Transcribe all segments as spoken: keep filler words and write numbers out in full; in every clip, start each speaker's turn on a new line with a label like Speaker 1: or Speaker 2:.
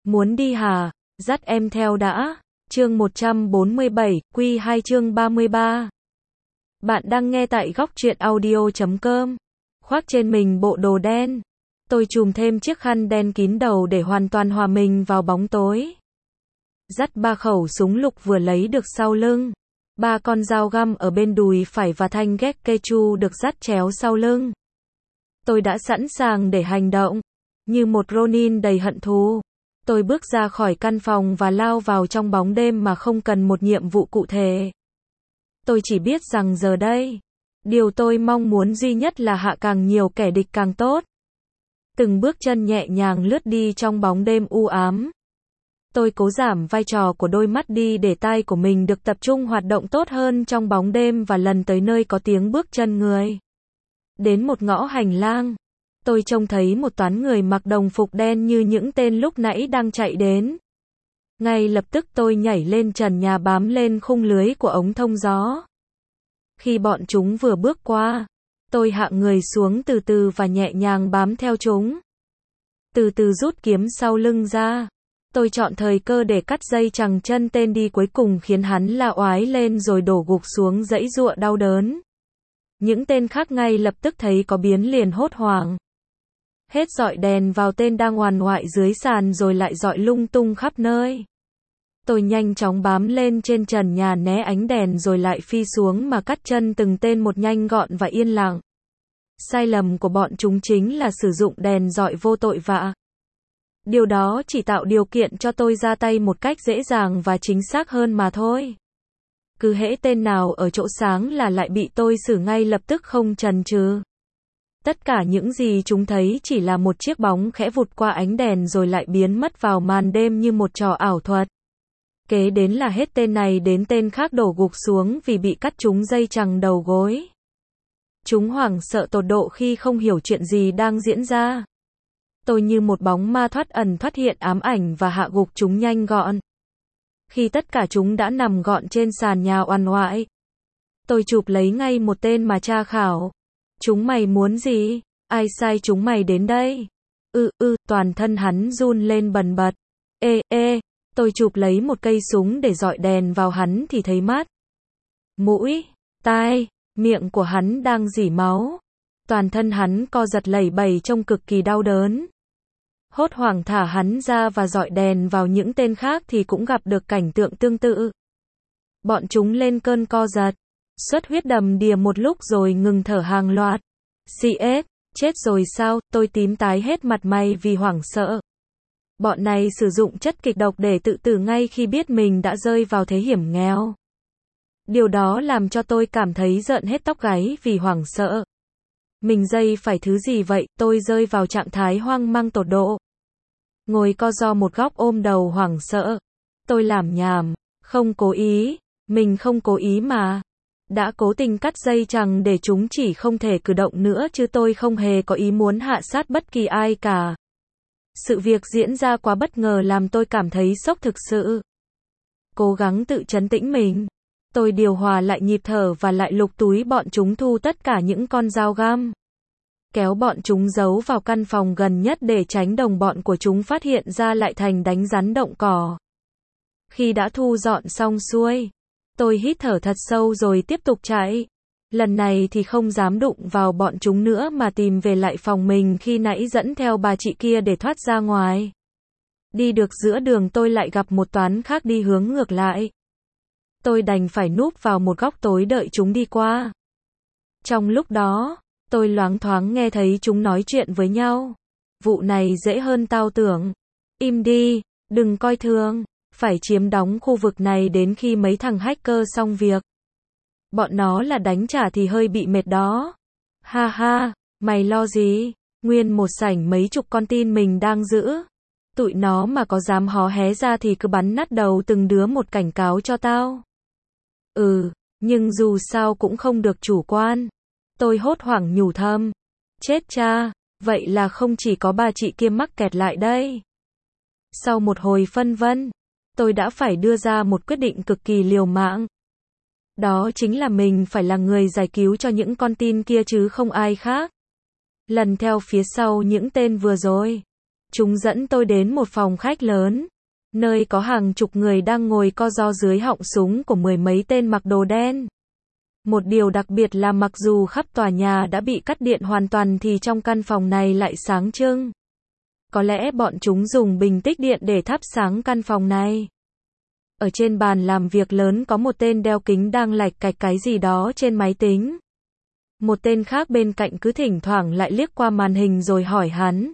Speaker 1: Muốn đi hả? Dắt em theo đã. Chương một trăm bốn mươi bảy, Quy hai chương ba mươi ba. Bạn đang nghe tại góc truyện audio chấm com. Khoác trên mình bộ đồ đen. Tôi trùm thêm chiếc khăn đen kín đầu để hoàn toàn hòa mình vào bóng tối. Dắt ba khẩu súng lục vừa lấy được sau lưng. Ba con dao găm ở bên đùi phải và thanh ghét Kechu được dắt chéo sau lưng. Tôi đã sẵn sàng để hành động. Như một Ronin đầy hận thù. Tôi bước ra khỏi căn phòng và lao vào trong bóng đêm mà không cần một nhiệm vụ cụ thể. Tôi chỉ biết rằng giờ đây, điều tôi mong muốn duy nhất là hạ càng nhiều kẻ địch càng tốt. Từng bước chân nhẹ nhàng lướt đi trong bóng đêm u ám. Tôi cố giảm vai trò của đôi mắt đi để tai của mình được tập trung hoạt động tốt hơn trong bóng đêm và lần tới nơi có tiếng bước chân người. Đến một ngõ hành lang. Tôi trông thấy một toán người mặc đồng phục đen như những tên lúc nãy đang chạy đến. Ngay lập tức tôi nhảy lên trần nhà bám lên khung lưới của ống thông gió. Khi bọn chúng vừa bước qua, tôi hạ người xuống từ từ và nhẹ nhàng bám theo chúng. Từ từ rút kiếm sau lưng ra. Tôi chọn thời cơ để cắt dây chằng chân tên đi cuối cùng khiến hắn la oái lên rồi đổ gục xuống giãy giụa đau đớn. Những tên khác ngay lập tức thấy có biến liền hốt hoảng. Hết dọi đèn vào tên đang oằn oại dưới sàn rồi lại dọi lung tung khắp nơi. Tôi nhanh chóng bám lên trên trần nhà né ánh đèn rồi lại phi xuống mà cắt chân từng tên một nhanh gọn và yên lặng. Sai lầm của bọn chúng chính là sử dụng đèn dọi vô tội vạ. Điều đó chỉ tạo điều kiện cho tôi ra tay một cách dễ dàng và chính xác hơn mà thôi. Cứ hễ tên nào ở chỗ sáng là lại bị tôi xử ngay lập tức không chần chừ. Tất cả những gì chúng thấy chỉ là một chiếc bóng khẽ vụt qua ánh đèn rồi lại biến mất vào màn đêm như một trò ảo thuật. Kế đến là hết tên này đến tên khác đổ gục xuống vì bị cắt trúng dây chằng đầu gối. Chúng hoảng sợ tột độ khi không hiểu chuyện gì đang diễn ra. Tôi như một bóng ma thoát ẩn thoát hiện ám ảnh và hạ gục chúng nhanh gọn. Khi tất cả chúng đã nằm gọn trên sàn nhà oằn oại, tôi chụp lấy ngay một tên mà tra khảo. Chúng mày muốn gì? Ai sai chúng mày đến đây? Ừ ừ, toàn thân hắn run lên bần bật. Ê ê, tôi chụp lấy một cây súng để dọi đèn vào hắn thì thấy mắt, mũi, tai, miệng của hắn đang rỉ máu. Toàn thân hắn co giật lẩy bẩy trông cực kỳ đau đớn. Hốt hoảng thả hắn ra và dọi đèn vào những tên khác thì cũng gặp được cảnh tượng tương tự. Bọn chúng lên cơn co giật. Xuất huyết đầm đìa một lúc rồi ngừng thở hàng loạt. xê ét, chết rồi sao? Tôi tím tái hết mặt mày vì hoảng sợ. Bọn này sử dụng chất kịch độc để tự tử ngay khi biết mình đã rơi vào thế hiểm nghèo. Điều đó làm cho tôi cảm thấy rợn hết tóc gáy vì hoảng sợ. Mình dây phải thứ gì vậy? Tôi rơi vào trạng thái hoang mang tột độ. Ngồi co ro một góc ôm đầu hoảng sợ. Tôi làm nhảm. Không cố ý. Mình không cố ý mà. Đã cố tình cắt dây chằng để chúng chỉ không thể cử động nữa chứ tôi không hề có ý muốn hạ sát bất kỳ ai cả. Sự việc diễn ra quá bất ngờ làm tôi cảm thấy sốc thực sự. Cố gắng tự trấn tĩnh mình. Tôi điều hòa lại nhịp thở và lại lục túi bọn chúng thu tất cả những con dao găm. Kéo bọn chúng giấu vào căn phòng gần nhất để tránh đồng bọn của chúng phát hiện ra lại thành đánh rắn động cỏ. Khi đã thu dọn xong xuôi, tôi hít thở thật sâu rồi tiếp tục chạy. Lần này thì không dám đụng vào bọn chúng nữa mà tìm về lại phòng mình khi nãy dẫn theo bà chị kia để thoát ra ngoài. Đi được giữa đường tôi lại gặp một toán khác đi hướng ngược lại. Tôi đành phải núp vào một góc tối đợi chúng đi qua. Trong lúc đó, tôi loáng thoáng nghe thấy chúng nói chuyện với nhau. Vụ này dễ hơn tao tưởng. Im đi, đừng coi thường. Phải chiếm đóng khu vực này đến khi mấy thằng hacker xong việc. Bọn nó là đánh trả thì hơi bị mệt đó. Ha ha, mày lo gì? Nguyên một sảnh mấy chục con tin mình đang giữ. Tụi nó mà có dám hó hé ra thì cứ bắn nát đầu từng đứa một cảnh cáo cho tao. Ừ, nhưng dù sao cũng không được chủ quan. Tôi hốt hoảng nhủ thầm. Chết cha, vậy là không chỉ có bà chị kia mắc kẹt lại đây. Sau một hồi phân vân, tôi đã phải đưa ra một quyết định cực kỳ liều mạng. Đó chính là mình phải là người giải cứu cho những con tin kia chứ không ai khác. Lần theo phía sau những tên vừa rồi, Chúng dẫn tôi đến một phòng khách lớn, nơi có hàng chục người đang ngồi co ro dưới họng súng của mười mấy tên mặc đồ đen. Một điều đặc biệt là mặc dù khắp tòa nhà đã bị cắt điện hoàn toàn thì trong căn phòng này lại sáng trưng. Có lẽ bọn chúng dùng bình tích điện để thắp sáng căn phòng này. Ở trên bàn làm việc lớn có một tên đeo kính đang lạch cạch cái gì đó trên máy tính. Một tên khác bên cạnh cứ thỉnh thoảng lại liếc qua màn hình rồi hỏi hắn.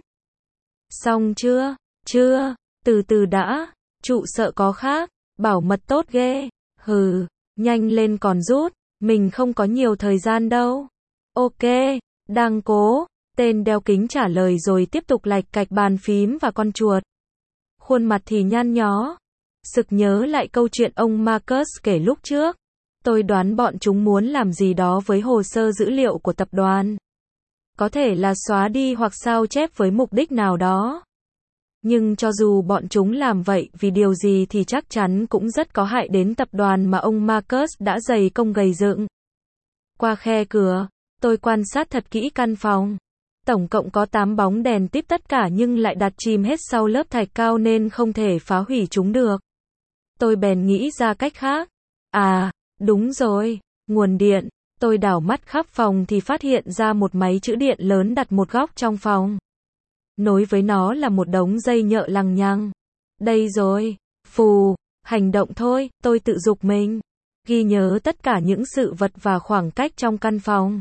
Speaker 1: Xong chưa? Chưa, từ từ đã, trụ sợ có khác, bảo mật tốt ghê. Hừ, nhanh lên còn rút, mình không có nhiều thời gian đâu. Ok, đang cố, tên đeo kính trả lời rồi tiếp tục lạch cạch bàn phím và con chuột. Khuôn mặt thì nhăn nhó. Sực nhớ lại câu chuyện ông Marcus kể lúc trước. Tôi đoán bọn chúng muốn làm gì đó với hồ sơ dữ liệu của tập đoàn. Có thể là xóa đi hoặc sao chép với mục đích nào đó. Nhưng cho dù bọn chúng làm vậy vì điều gì thì chắc chắn cũng rất có hại đến tập đoàn mà ông Marcus đã dày công gầy dựng. Qua khe cửa, tôi quan sát thật kỹ căn phòng. Tổng cộng có tám bóng đèn tiếp tất cả nhưng lại đặt chìm hết sau lớp thạch cao nên không thể phá hủy chúng được. Tôi bèn nghĩ ra cách khác. À, đúng rồi, nguồn điện. Tôi đảo mắt khắp phòng thì phát hiện ra một máy trữ điện lớn đặt một góc trong phòng. Nối với nó là một đống dây nhợ lằng nhằng. Đây rồi, phù, hành động thôi, tôi tự giục mình. Ghi nhớ tất cả những sự vật và khoảng cách trong căn phòng.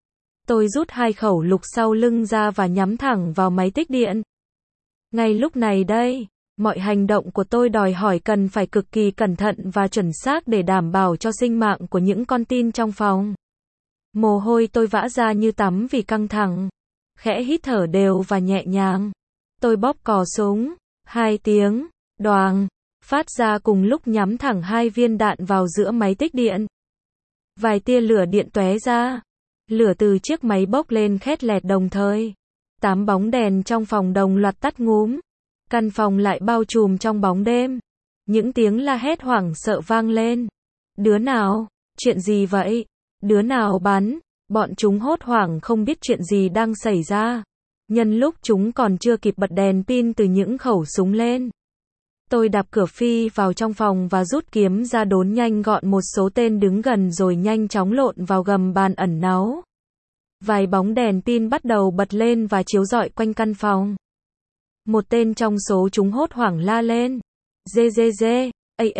Speaker 1: Tôi rút hai khẩu lục sau lưng ra và nhắm thẳng vào máy tích điện. Ngay lúc này đây, mọi hành động của tôi đòi hỏi cần phải cực kỳ cẩn thận và chuẩn xác để đảm bảo cho sinh mạng của những con tin trong phòng. Mồ hôi tôi vã ra như tắm vì căng thẳng. Khẽ hít thở đều và nhẹ nhàng. Tôi bóp cò súng. Hai tiếng, đoàng, phát ra cùng lúc nhắm thẳng hai viên đạn vào giữa máy tích điện. Vài tia lửa điện tóe ra. Lửa từ chiếc máy bốc lên khét lẹt đồng thời. Tám bóng đèn trong phòng đồng loạt tắt ngúm. Căn phòng lại bao trùm trong bóng đêm. Những tiếng la hét hoảng sợ vang lên. Đứa nào? Chuyện gì vậy? Đứa nào bắn? Bọn chúng hốt hoảng không biết chuyện gì đang xảy ra. Nhân lúc chúng còn chưa kịp bật đèn pin từ những khẩu súng lên. Tôi đạp cửa phi vào trong phòng và rút kiếm ra đốn nhanh gọn một số tên đứng gần rồi nhanh chóng lộn vào gầm bàn ẩn náu. Vài bóng đèn pin bắt đầu bật lên và chiếu rọi quanh căn phòng. Một tên trong số chúng hốt hoảng la lên. Dê dê dê,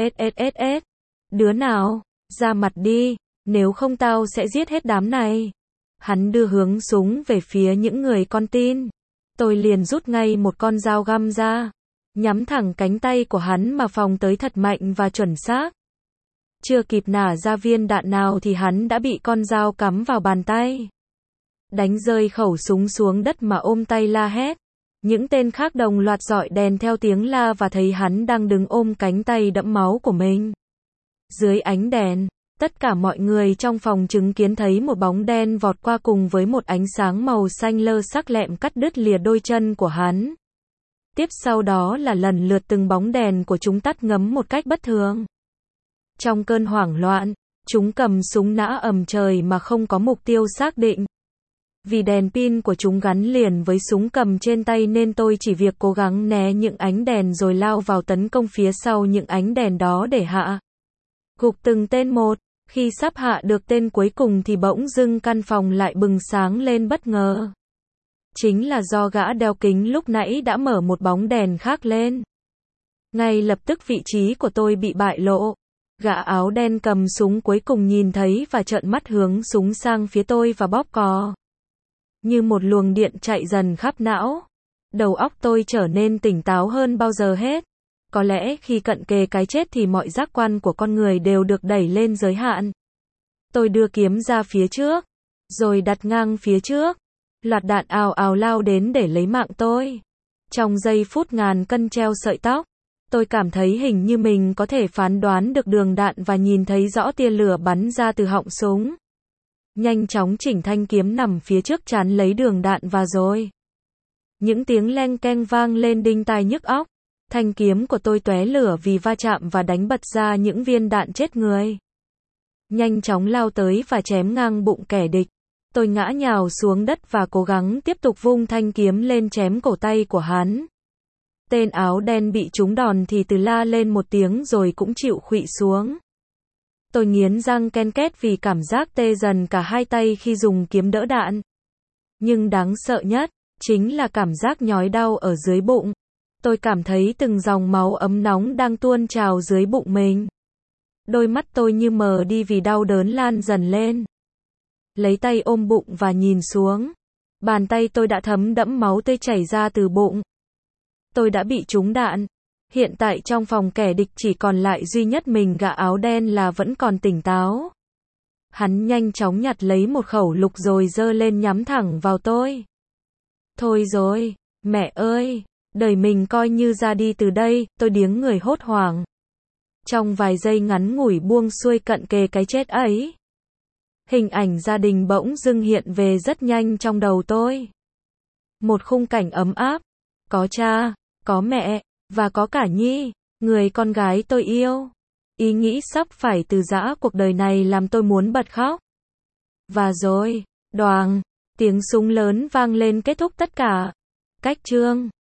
Speaker 1: a đứa nào, ra mặt đi, nếu không tao sẽ giết hết đám này. Hắn đưa hướng súng về phía những người con tin. Tôi liền rút ngay một con dao găm ra. Nhắm thẳng cánh tay của hắn mà phóng tới thật mạnh và chuẩn xác. Chưa kịp nả ra viên đạn nào thì hắn đã bị con dao cắm vào bàn tay. Đánh rơi khẩu súng xuống đất mà ôm tay la hét. Những tên khác đồng loạt dọi đèn theo tiếng la và thấy hắn đang đứng ôm cánh tay đẫm máu của mình. Dưới ánh đèn, tất cả mọi người trong phòng chứng kiến thấy một bóng đen vọt qua cùng với một ánh sáng màu xanh lơ sắc lẹm cắt đứt lìa đôi chân của hắn. Tiếp sau đó là lần lượt từng bóng đèn của chúng tắt ngấm một cách bất thường. Trong cơn hoảng loạn, chúng cầm súng nã ầm trời mà không có mục tiêu xác định. Vì đèn pin của chúng gắn liền với súng cầm trên tay nên tôi chỉ việc cố gắng né những ánh đèn rồi lao vào tấn công phía sau những ánh đèn đó để hạ gục từng tên một. Khi sắp hạ được tên cuối cùng thì bỗng dưng căn phòng lại bừng sáng lên bất ngờ. Chính là do gã đeo kính lúc nãy đã mở một bóng đèn khác lên. Ngay lập tức vị trí của tôi bị bại lộ. Gã áo đen cầm súng cuối cùng nhìn thấy và trợn mắt hướng súng sang phía tôi và bóp cò. Như một luồng điện chạy dần khắp não. Đầu óc tôi trở nên tỉnh táo hơn bao giờ hết. Có lẽ khi cận kề cái chết thì mọi giác quan của con người đều được đẩy lên giới hạn. Tôi đưa kiếm ra phía trước, rồi đặt ngang phía trước. Loạt đạn ào ào lao đến để lấy mạng tôi. Trong giây phút ngàn cân treo sợi tóc, tôi cảm thấy hình như mình có thể phán đoán được đường đạn và nhìn thấy rõ tia lửa bắn ra từ họng súng. Nhanh chóng chỉnh thanh kiếm nằm phía trước chắn lấy đường đạn và rồi. Những tiếng leng keng vang lên đinh tai nhức óc. Thanh kiếm của tôi tóe lửa vì va chạm và đánh bật ra những viên đạn chết người. Nhanh chóng lao tới và chém ngang bụng kẻ địch. Tôi ngã nhào xuống đất và cố gắng tiếp tục vung thanh kiếm lên chém cổ tay của hắn. Tên áo đen bị trúng đòn thì từ la lên một tiếng rồi cũng chịu khuỵu xuống. Tôi nghiến răng ken két vì cảm giác tê dần cả hai tay khi dùng kiếm đỡ đạn. Nhưng đáng sợ nhất, chính là cảm giác nhói đau ở dưới bụng. Tôi cảm thấy từng dòng máu ấm nóng đang tuôn trào dưới bụng mình. Đôi mắt tôi như mờ đi vì đau đớn lan dần lên. Lấy tay ôm bụng và nhìn xuống. Bàn tay tôi đã thấm đẫm máu tươi chảy ra từ bụng. Tôi đã bị trúng đạn. Hiện tại trong phòng kẻ địch chỉ còn lại duy nhất mình gã áo đen là vẫn còn tỉnh táo. Hắn nhanh chóng nhặt lấy một khẩu lục rồi giơ lên nhắm thẳng vào tôi. Thôi rồi, mẹ ơi, đời mình coi như ra đi từ đây, tôi điếng người hốt hoảng. Trong vài giây ngắn ngủi buông xuôi cận kề cái chết ấy. Hình ảnh gia đình bỗng dưng hiện về rất nhanh trong đầu tôi. Một khung cảnh ấm áp, có cha, có mẹ, và có cả Nhi, người con gái tôi yêu. Ý nghĩ sắp phải từ giã cuộc đời này làm tôi muốn bật khóc. Và rồi, đoàng, tiếng súng lớn vang lên kết thúc tất cả. Cách chương